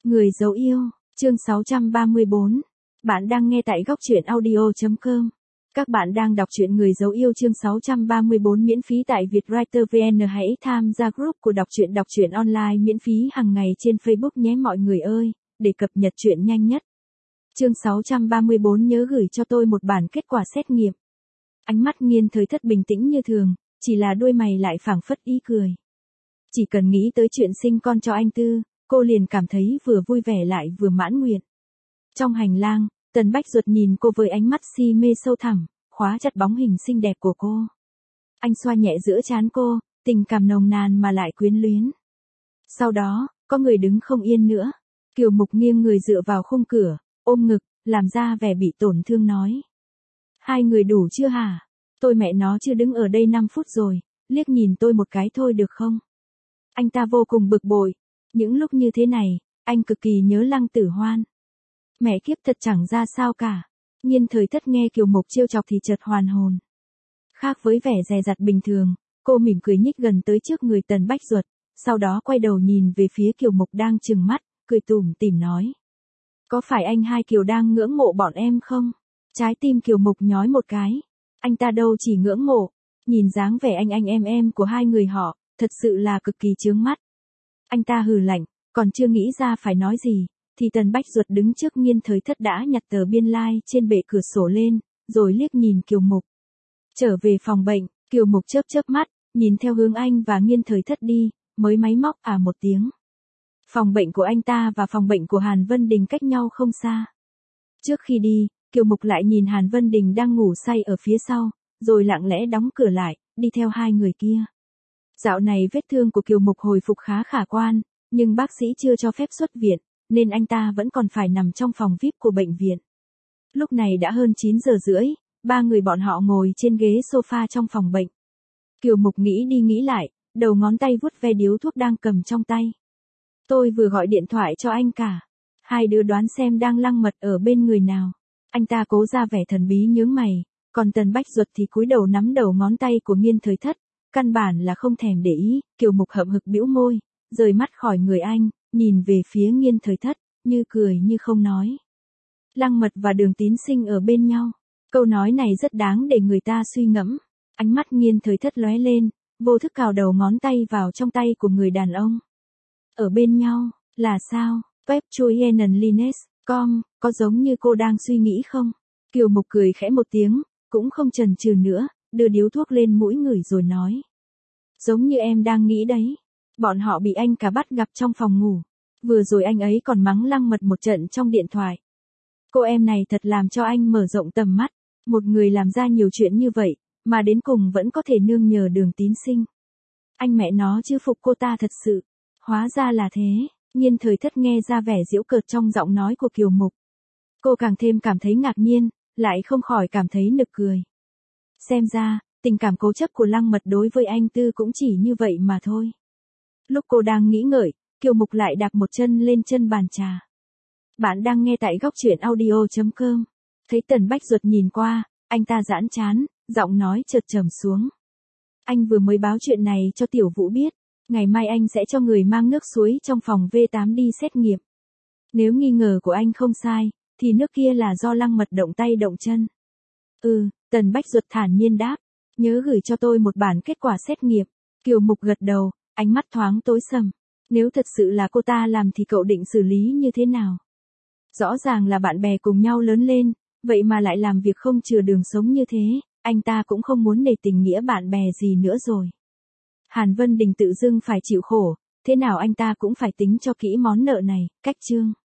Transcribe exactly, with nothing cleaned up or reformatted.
Người dấu yêu, chương sáu trăm ba mươi bốn. Bạn đang nghe tại góc truyện audio chấm com. Các bạn đang đọc truyện Người dấu yêu chương sáu trăm ba mươi bốn miễn phí tại Vietwriter vê en. Hãy tham gia group của đọc truyện đọc truyện online miễn phí hàng ngày trên Facebook nhé mọi người ơi, để cập nhật truyện nhanh nhất. Chương sáu trăm ba mươi bốn nhớ gửi cho tôi một bản kết quả xét nghiệm. Ánh mắt Nghiên Thời Thất bình tĩnh như thường, chỉ là đuôi mày lại phảng phất ý cười. Chỉ cần nghĩ tới chuyện sinh con cho anh Tư, cô liền cảm thấy vừa vui vẻ lại vừa mãn nguyện. Trong hành lang, Tần Bách Duật nhìn cô với ánh mắt si mê sâu thẳm, khóa chặt bóng hình xinh đẹp của cô. Anh xoa nhẹ giữa trán cô, tình cảm nồng nàn mà lại quyến luyến. Sau đó, có người đứng không yên nữa. Kiều Mục nghiêng người dựa vào khung cửa, ôm ngực, làm ra vẻ bị tổn thương nói. Hai người đủ chưa hả? Tôi mẹ nó chưa đứng ở đây năm phút rồi, liếc nhìn tôi một cái thôi được không? Anh ta vô cùng bực bội. Những lúc như thế này, anh cực kỳ nhớ Lăng Tử Hoan. Mẹ kiếp thật chẳng ra sao cả. Nghiên Thời Thất nghe Kiều Mục trêu chọc thì chợt hoàn hồn. Khác với vẻ dè dặt bình thường, cô mỉm cười nhích gần tới trước người Tần Bách Duật, sau đó quay đầu nhìn về phía Kiều Mục đang trừng mắt, cười tủm tỉm nói. Có phải anh hai Kiều đang ngưỡng mộ bọn em không? Trái tim Kiều Mục nhói một cái. Anh ta đâu chỉ ngưỡng mộ, nhìn dáng vẻ anh anh em em của hai người họ, thật sự là cực kỳ chướng mắt. Anh ta hừ lạnh, còn chưa nghĩ ra phải nói gì, thì Tần Bách Duật đứng trước Nghiên Thời Thất đã nhặt tờ biên lai trên bệ cửa sổ lên, rồi liếc nhìn Kiều Mục. Trở về phòng bệnh, Kiều Mục chớp chớp mắt, nhìn theo hướng anh và Nghiên Thời Thất đi, mới máy móc à một tiếng. Phòng bệnh của anh ta và phòng bệnh của Hàn Vân Đình cách nhau không xa. Trước khi đi, Kiều Mục lại nhìn Hàn Vân Đình đang ngủ say ở phía sau, rồi lặng lẽ đóng cửa lại, đi theo hai người kia. Dạo này vết thương của Kiều Mục hồi phục khá khả quan, nhưng bác sĩ chưa cho phép xuất viện, nên anh ta vẫn còn phải nằm trong phòng vi ai pi của bệnh viện. Lúc này đã hơn chín giờ rưỡi, ba người bọn họ ngồi trên ghế sofa trong phòng bệnh. Kiều Mục nghĩ đi nghĩ lại, đầu ngón tay vuốt ve điếu thuốc đang cầm trong tay. Tôi vừa gọi điện thoại cho anh cả. Hai đứa đoán xem đang lăng mật ở bên người nào. Anh ta cố ra vẻ thần bí nhướng mày, còn Tần Bách Duật thì cúi đầu nắm đầu ngón tay của Nghiên Thời Thất. Căn bản là không thèm để ý. Kiều Mục hậm hực bĩu môi, rời mắt khỏi người anh, nhìn về phía Nghiên Thời Thất, như cười như không nói. Lăng Mật và Đường Tín Sinh ở bên nhau. Câu nói này rất đáng để người ta suy ngẫm. Ánh mắt Nghiên Thời Thất lóe lên, vô thức cào đầu ngón tay vào trong tay của người đàn ông. Ở bên nhau, là sao? Web Chuyen Lines, com, có giống như cô đang suy nghĩ không? Kiều Mục cười khẽ một tiếng, cũng không chần chừ nữa, đưa điếu thuốc lên mũi ngửi rồi nói. Giống như em đang nghĩ đấy. Bọn họ bị anh cả bắt gặp trong phòng ngủ. Vừa rồi anh ấy còn mắng Lăng Mật một trận trong điện thoại. Cô em này thật làm cho anh mở rộng tầm mắt. Một người làm ra nhiều chuyện như vậy, mà đến cùng vẫn có thể nương nhờ Đường Tín Sinh. Anh mẹ nó chứ phục cô ta thật sự. Hóa ra là thế. Nghiên Thời Thất nghe ra vẻ giễu cợt trong giọng nói của Kiều Mục. Cô càng thêm cảm thấy ngạc nhiên, lại không khỏi cảm thấy nực cười. Xem ra, tình cảm cố chấp của Lăng Mật đối với anh Tư cũng chỉ như vậy mà thôi. Lúc cô đang nghĩ ngợi, Kiều Mục lại đạp một chân lên chân bàn trà. Bạn đang nghe tại góc truyện audio chấm com. Thấy Tần Bách Duật nhìn qua, anh ta giãn chán, giọng nói chợt trầm xuống. Anh vừa mới báo chuyện này cho Tiểu Vũ biết. Ngày mai anh sẽ cho người mang nước suối trong phòng vê tám đi xét nghiệm. Nếu nghi ngờ của anh không sai, thì nước kia là do Lăng Mật động tay động chân. Ừ, Tần Bách Duật thản nhiên đáp. Nhớ gửi cho tôi một bản kết quả xét nghiệm. Kiều Mục gật đầu, ánh mắt thoáng tối sầm. Nếu thật sự là cô ta làm thì cậu định xử lý như thế nào? Rõ ràng là bạn bè cùng nhau lớn lên, vậy mà lại làm việc không chừa đường sống như thế, anh ta cũng không muốn nể tình nghĩa bạn bè gì nữa rồi. Hàn Vân Đình tự dưng phải chịu khổ, thế nào anh ta cũng phải tính cho kỹ món nợ này, cách chương.